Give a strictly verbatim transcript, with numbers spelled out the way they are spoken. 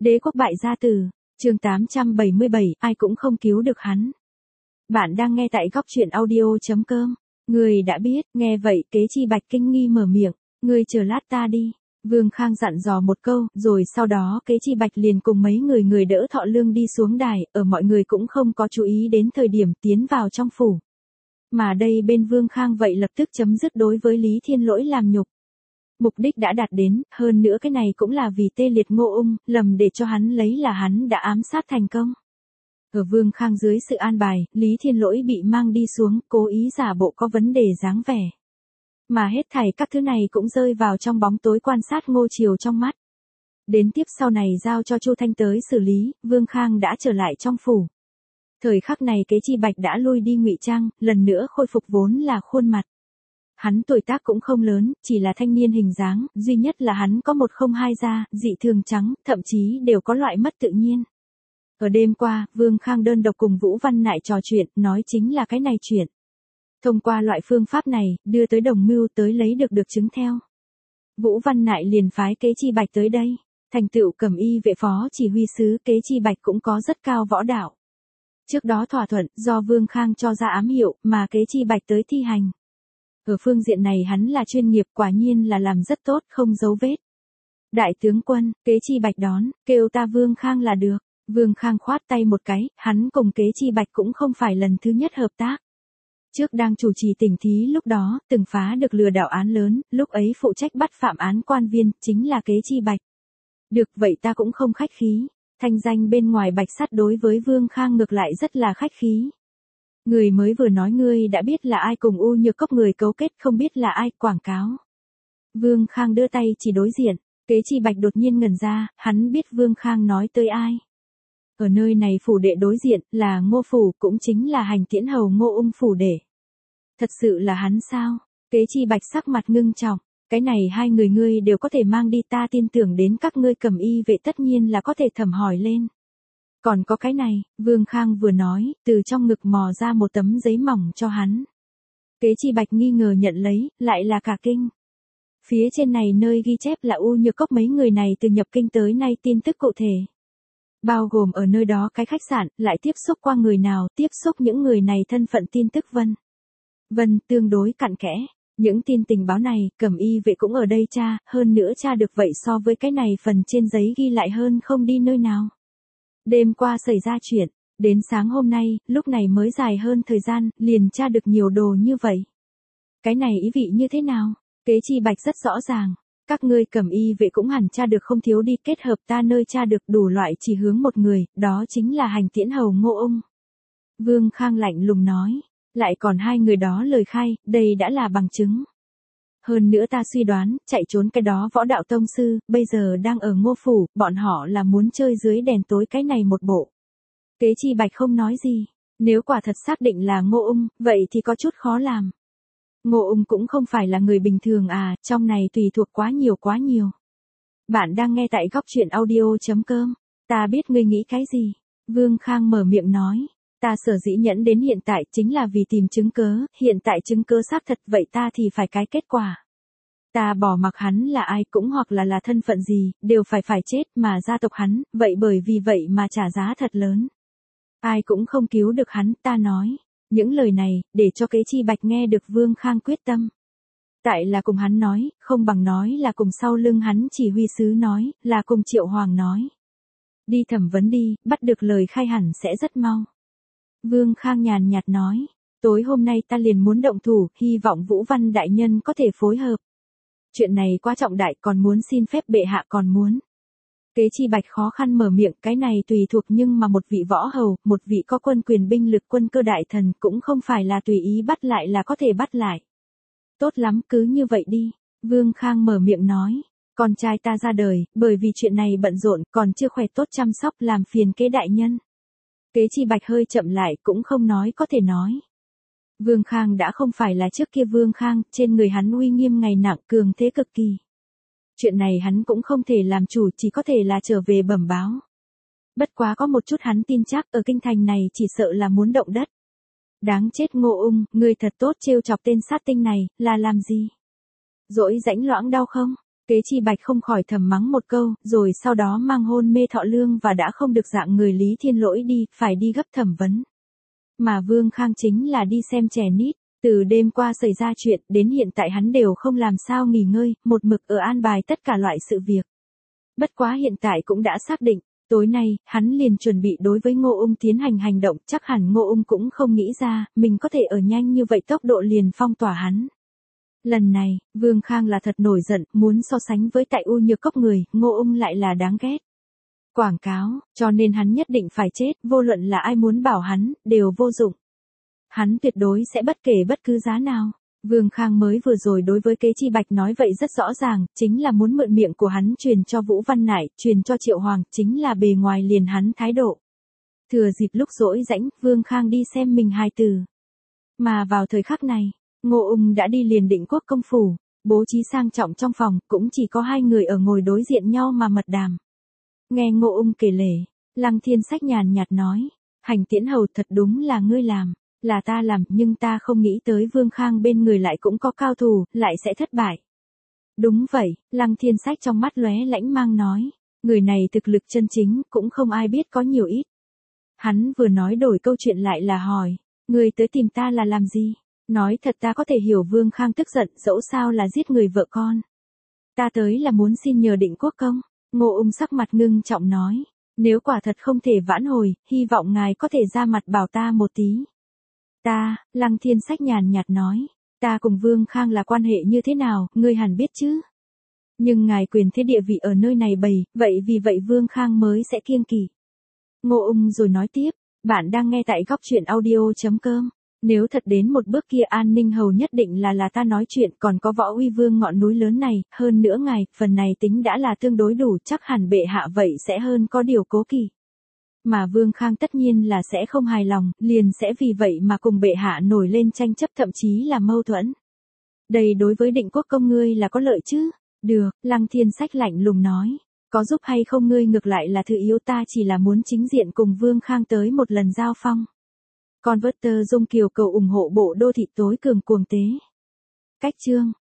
Đế quốc bại gia tử, chương tám trăm bảy mươi bảy, ai cũng không cứu được hắn. Bạn đang nghe tại góc truyện audio.com. Người đã biết, nghe vậy Kế Chi Bạch kinh nghi mở miệng, ngươi chờ lát ta đi. Vương Khang dặn dò một câu, rồi sau đó Kế Chi Bạch liền cùng mấy người người đỡ Thọ Lương đi xuống đài, ở mọi người cũng không có chú ý đến thời điểm tiến vào trong phủ. Mà đây bên Vương Khang vậy lập tức chấm dứt đối với Lý Thiên Lỗi làm nhục. Mục đích đã đạt đến, hơn nữa cái này cũng là vì tê liệt Ngô Ung, lầm để cho hắn lấy là hắn đã ám sát thành công. Ở Vương Khang dưới sự an bài, Lý Thiên Lỗi bị mang đi xuống, cố ý giả bộ có vấn đề dáng vẻ. Mà hết thảy các thứ này cũng rơi vào trong bóng tối quan sát Ngô Triều trong mắt. Đến tiếp sau này giao cho Chu Thanh tới xử lý, Vương Khang đã trở lại trong phủ. Thời khắc này Kế Chi Bạch đã lui đi ngụy trang, lần nữa khôi phục vốn là khuôn mặt. Hắn tuổi tác cũng không lớn, chỉ là thanh niên hình dáng, duy nhất là hắn có một không hai da, dị thường trắng, thậm chí đều có loại mất tự nhiên. Ở đêm qua, Vương Khang đơn độc cùng Vũ Văn Nại trò chuyện, nói chính là cái này chuyện. Thông qua loại phương pháp này, đưa tới đồng mưu tới lấy được được chứng theo. Vũ Văn Nại liền phái Kế Chi Bạch tới đây, thành tựu Cẩm Y vệ phó chỉ huy sứ Kế Chi Bạch cũng có rất cao võ đạo. Trước đó thỏa thuận, do Vương Khang cho ra ám hiệu, mà Kế Chi Bạch tới thi hành. Ở phương diện này hắn là chuyên nghiệp, quả nhiên là làm rất tốt, không giấu vết. Đại tướng quân, Kế Chi Bạch đón, kêu ta Vương Khang là được. Vương Khang khoát tay một cái, hắn cùng Kế Chi Bạch cũng không phải lần thứ nhất hợp tác. Trước đang chủ trì tỉnh thí lúc đó, từng phá được lừa đảo án lớn, lúc ấy phụ trách bắt phạm án quan viên, chính là Kế Chi Bạch. Được vậy ta cũng không khách khí. Thanh danh bên ngoài Bạch Sắt đối với Vương Khang ngược lại rất là khách khí. Người mới vừa nói ngươi đã biết là ai cùng U Nhược Cốc người cấu kết, không biết là ai, quảng cáo. Vương Khang đưa tay chỉ đối diện, Kế Chi Bạch đột nhiên ngẩn ra, hắn biết Vương Khang nói tới ai. Ở nơi này phủ đệ đối diện, là Ngô phủ, cũng chính là Hành Tiễn hầu Ngô Ung phủ đệ. Thật sự là hắn sao? Kế Chi Bạch sắc mặt ngưng trọng, cái này hai người ngươi đều có thể mang đi, ta tin tưởng đến các ngươi Cẩm Y vệ tất nhiên là có thể thẩm hỏi lên. Còn có cái này, Vương Khang vừa nói, từ trong ngực mò ra một tấm giấy mỏng cho hắn. Kế Chi Bạch nghi ngờ nhận lấy, lại là cả kinh. Phía trên này nơi ghi chép là U Nhược Cốc mấy người này từ nhập kinh tới nay tin tức cụ thể. Bao gồm ở nơi đó cái khách sạn, lại tiếp xúc qua người nào, tiếp xúc những người này thân phận tin tức vân. Vân tương đối cặn kẽ, những tin tình báo này, Cẩm Y vệ cũng ở đây tra, hơn nữa tra được vậy so với cái này phần trên giấy ghi lại hơn không đi nơi nào. Đêm qua xảy ra chuyện, đến sáng hôm nay, lúc này mới dài hơn thời gian, liền tra được nhiều đồ như vậy. Cái này ý vị như thế nào? Kế Chi Bạch rất rõ ràng. Các ngươi Cẩm Y vệ cũng hẳn tra được không thiếu đi, kết hợp ta nơi tra được đủ loại chỉ hướng một người, đó chính là Hành Tiễn hầu Ngô Ung. Vương Khang lạnh lùng nói, lại còn hai người đó lời khai, đây đã là bằng chứng. Hơn nữa ta suy đoán, chạy trốn cái đó võ đạo tông sư, bây giờ đang ở Ngô phủ, bọn họ là muốn chơi dưới đèn tối cái này một bộ. Kế Chi Bạch không nói gì, nếu quả thật xác định là Ngô Ung, vậy thì có chút khó làm. Ngô Ung cũng không phải là người bình thường à, trong này tùy thuộc quá nhiều quá nhiều. Bạn đang nghe tại góc truyện audio.com, ta biết ngươi nghĩ cái gì. Vương Khang mở miệng nói, ta sở dĩ nhẫn đến hiện tại chính là vì tìm chứng cớ, hiện tại chứng cớ xác thật vậy ta thì phải cái kết quả. Ta bỏ mặc hắn là ai cũng hoặc là là thân phận gì, đều phải phải chết mà gia tộc hắn, vậy bởi vì vậy mà trả giá thật lớn. Ai cũng không cứu được hắn, ta nói. Những lời này, để cho Kế Chi Bạch nghe được Vương Khang quyết tâm. Tại là cùng hắn nói, không bằng nói là cùng sau lưng hắn chỉ huy sứ nói, là cùng Triệu Hoàng nói. Đi thẩm vấn đi, bắt được lời khai hẳn sẽ rất mau. Vương Khang nhàn nhạt nói, tối hôm nay ta liền muốn động thủ, hy vọng Vũ Văn đại nhân có thể phối hợp. Chuyện này quá trọng đại, còn muốn xin phép bệ hạ, còn muốn. Kế Chi Bạch khó khăn mở miệng, cái này tùy thuộc, nhưng mà một vị võ hầu, một vị có quân quyền binh lực quân cơ đại thần cũng không phải là tùy ý bắt lại là có thể bắt lại. Tốt lắm, cứ như vậy đi. Vương Khang mở miệng nói, con trai ta ra đời, bởi vì chuyện này bận rộn, còn chưa khỏe tốt chăm sóc, làm phiền Kế đại nhân. Kế Chi Bạch hơi chậm lại, cũng không nói có thể nói. Vương Khang đã không phải là trước kia Vương Khang, trên người hắn uy nghiêm ngày nặng, cường thế cực kỳ. Chuyện này hắn cũng không thể làm chủ, chỉ có thể là trở về bẩm báo. Bất quá có một chút hắn tin chắc, ở kinh thành này chỉ sợ là muốn động đất. Đáng chết Ngô Ung, người thật tốt trêu chọc tên sát tinh này, là làm gì? Dỗi rãnh loãng đau không? Kế Chi Bạch không khỏi thầm mắng một câu, rồi sau đó mang hôn mê Thọ Lương và đã không được dạng người Lý Thiên Lỗi đi, phải đi gấp thẩm vấn. Mà Vương Khang chính là đi xem chè nít, từ đêm qua xảy ra chuyện, đến hiện tại hắn đều không làm sao nghỉ ngơi, một mực ở an bài tất cả loại sự việc. Bất quá hiện tại cũng đã xác định, tối nay, hắn liền chuẩn bị đối với Ngô Ung tiến hành hành động, chắc hẳn Ngô Ung cũng không nghĩ ra, mình có thể ở nhanh như vậy tốc độ liền phong tỏa hắn. Lần này, Vương Khang là thật nổi giận, muốn so sánh với tại U Nhược Cốc người, Ngô Ung lại là đáng ghét. Quảng cáo, cho nên hắn nhất định phải chết, vô luận là ai muốn bảo hắn, đều vô dụng. Hắn tuyệt đối sẽ bất kể bất cứ giá nào. Vương Khang mới vừa rồi đối với Kế Chi Bạch nói vậy rất rõ ràng, chính là muốn mượn miệng của hắn truyền cho Vũ Văn Nải, truyền cho Triệu Hoàng, chính là bề ngoài liền hắn thái độ. Thừa dịp lúc rỗi rãnh, Vương Khang đi xem mình hài tử. Mà vào thời khắc này, Ngô Ung đã đi liền Định Quốc công phủ, bố trí sang trọng trong phòng, cũng chỉ có hai người ở ngồi đối diện nhau mà mật đàm. Nghe Ngô Ung kể lể, Lăng Thiên Sách nhàn nhạt nói, Hành Tiễn hầu thật đúng là ngươi làm, là ta làm, nhưng ta không nghĩ tới Vương Khang bên người lại cũng có cao thủ, lại sẽ thất bại. Đúng vậy, Lăng Thiên Sách trong mắt lóe lãnh mang nói, người này thực lực chân chính, cũng không ai biết có nhiều ít. Hắn vừa nói đổi câu chuyện lại là hỏi, ngươi tới tìm ta là làm gì? Nói thật ta có thể hiểu Vương Khang tức giận, dẫu sao là giết người vợ con. Ta tới là muốn xin nhờ Định Quốc công. Ngô Ung sắc mặt ngưng trọng nói, nếu quả thật không thể vãn hồi, hy vọng ngài có thể ra mặt bảo ta một tí. Ta, Lăng Thiên Sách nhàn nhạt nói, ta cùng Vương Khang là quan hệ như thế nào, ngươi hẳn biết chứ. Nhưng ngài quyền thế địa vị ở nơi này bày, vậy vì vậy Vương Khang mới sẽ kiêng kỵ. Ngô Ung rồi nói tiếp, bạn đang nghe tại góc truyện audio chấm com. Nếu thật đến một bước kia An Ninh hầu nhất định là là ta nói chuyện, còn có Võ Uy Vương ngọn núi lớn này, hơn nữa ngài, phần này tính đã là tương đối đủ, chắc hẳn bệ hạ vậy sẽ hơn có điều cố kỵ. Mà Vương Khang tất nhiên là sẽ không hài lòng, liền sẽ vì vậy mà cùng bệ hạ nổi lên tranh chấp thậm chí là mâu thuẫn. Đây đối với Định Quốc công ngươi là có lợi chứ? Được, Lăng Thiên Sách lạnh lùng nói, có giúp hay không ngươi ngược lại là thứ yếu, ta chỉ là muốn chính diện cùng Vương Khang tới một lần giao phong. Converter Dung Kiều cầu ủng hộ bộ đô thị tối cường cuồng tế. Cách chương